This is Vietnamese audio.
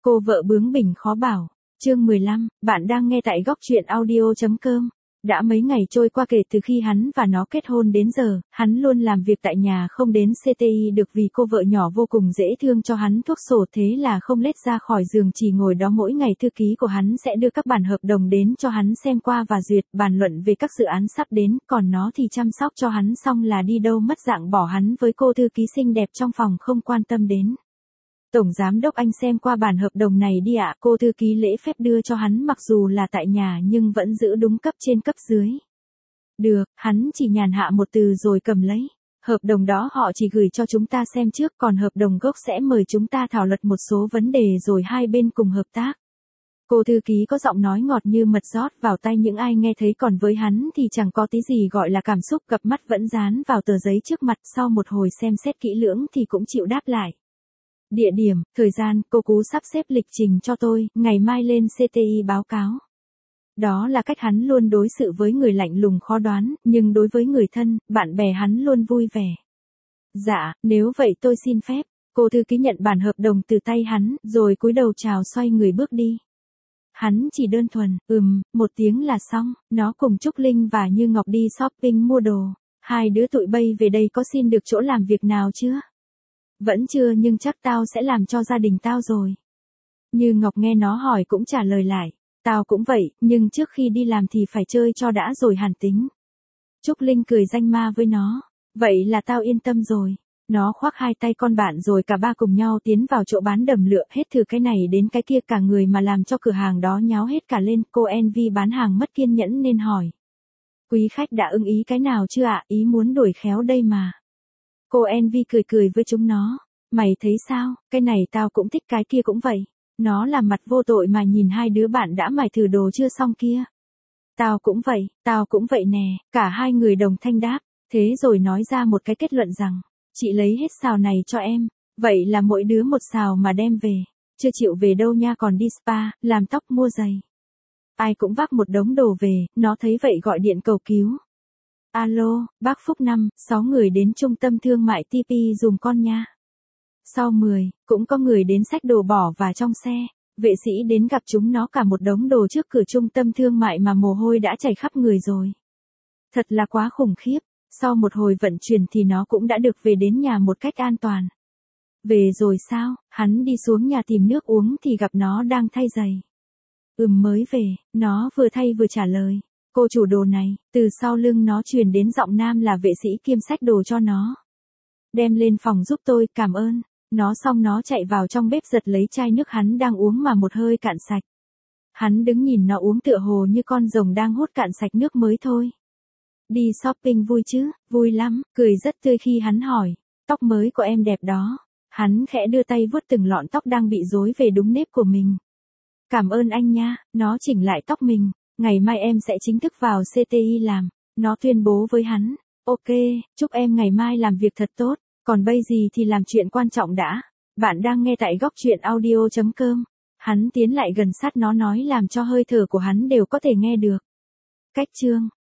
Cô vợ bướng bỉnh khó bảo. Chương 15, bạn đang nghe tại góc truyện audio.com. Đã mấy ngày trôi qua kể từ khi hắn và nó kết hôn đến giờ, hắn luôn làm việc tại nhà không đến CTI được vì cô vợ nhỏ vô cùng dễ thương cho hắn thuốc sổ, thế là không lết ra khỏi giường, chỉ ngồi đó mỗi ngày thư ký của hắn sẽ đưa các bản hợp đồng đến cho hắn xem qua và duyệt, bàn luận về các dự án sắp đến, còn nó thì chăm sóc cho hắn xong là đi đâu mất dạng, bỏ hắn với cô thư ký xinh đẹp trong phòng không quan tâm đến. Tổng giám đốc, anh xem qua bản hợp đồng này đi ạ. Cô thư ký lễ phép đưa cho hắn, mặc dù là tại nhà nhưng vẫn giữ đúng cấp trên cấp dưới. Được, hắn chỉ nhàn hạ một từ rồi cầm lấy. Hợp đồng đó họ chỉ gửi cho chúng ta xem trước, còn hợp đồng gốc sẽ mời chúng ta thảo luận một số vấn đề rồi hai bên cùng hợp tác. Cô thư ký có giọng nói ngọt như mật rót vào tai những ai nghe thấy, còn với hắn thì chẳng có tí gì gọi là cảm xúc, cặp mắt vẫn dán vào tờ giấy trước mặt, sau một hồi xem xét kỹ lưỡng thì cũng chịu đáp lại. Địa điểm, thời gian, cô Cú sắp xếp lịch trình cho tôi, ngày mai lên CTI báo cáo. Đó là cách hắn luôn đối xử với người lạnh lùng khó đoán, nhưng đối với người thân, bạn bè hắn luôn vui vẻ. Dạ, nếu vậy tôi xin phép. Cô thư ký nhận bản hợp đồng từ tay hắn, rồi cúi đầu chào, xoay người bước đi. Hắn chỉ đơn thuần, một tiếng là xong. Nó cùng Trúc Linh và Như Ngọc đi shopping mua đồ. Hai đứa tụi bay về đây có xin được chỗ làm việc nào chưa? Vẫn chưa, nhưng chắc tao sẽ làm cho gia đình tao rồi. Như Ngọc nghe nó hỏi cũng trả lời lại. Tao cũng vậy, nhưng trước khi đi làm thì phải chơi cho đã rồi hẳn tính. Trúc Linh cười danh ma với nó. Vậy là tao yên tâm rồi. Nó khoác hai tay con bạn rồi cả ba cùng nhau tiến vào chỗ bán đầm lựa, hết từ cái này đến cái kia, cả người mà làm cho cửa hàng đó nháo hết cả lên. Cô Envy bán hàng mất kiên nhẫn nên hỏi. Quý khách đã ưng ý cái nào chưa ạ? Ý muốn đuổi khéo đây mà. Cô Envy cười với chúng nó. Mày thấy sao, cái này tao cũng thích, cái kia cũng vậy. Nó làm mặt vô tội mà nhìn hai đứa bạn đã mải thử đồ chưa xong kia. Tao cũng vậy nè, cả hai người đồng thanh đáp. Thế rồi nói ra một cái kết luận rằng, chị lấy hết xào này cho em. Vậy là mỗi đứa một xào mà đem về. Chưa chịu về đâu nha, còn đi spa, làm tóc, mua giày. Ai cũng vác một đống đồ về, nó thấy vậy gọi điện cầu cứu. Alo, bác Phúc 5-6 người đến trung tâm thương mại TP dùm con nha. Sau 10, cũng có người đến xách đồ bỏ vào trong xe. Vệ sĩ đến gặp chúng nó cả một đống đồ trước cửa trung tâm thương mại mà mồ hôi đã chảy khắp người rồi. Thật là quá khủng khiếp. Sau một hồi vận chuyển thì nó cũng đã được về đến nhà một cách an toàn. Về rồi sao? Hắn đi xuống nhà tìm nước uống thì gặp nó đang thay giày. Mới về, nó vừa thay vừa trả lời. Cô chủ đồ này, từ sau lưng nó truyền đến giọng nam là vệ sĩ kiêm xách đồ cho nó. Đem lên phòng giúp tôi, cảm ơn. Nó xong nó chạy vào trong bếp giật lấy chai nước hắn đang uống mà một hơi cạn sạch. Hắn đứng nhìn nó uống tựa hồ như con rồng đang hút cạn sạch nước mới thôi. Đi shopping vui chứ? Vui lắm, cười rất tươi khi hắn hỏi. Tóc mới của em đẹp đó. Hắn khẽ đưa tay vuốt từng lọn tóc đang bị rối về đúng nếp của mình. Cảm ơn anh nha, nó chỉnh lại tóc mình. Ngày mai em sẽ chính thức vào CTI làm. Nó tuyên bố với hắn. Ok, chúc em ngày mai làm việc thật tốt. Còn bây gì thì làm chuyện quan trọng đã. Bạn đang nghe tại góc truyện audio.com. Hắn tiến lại gần sát nó nói làm cho hơi thở của hắn đều có thể nghe được. Cách chương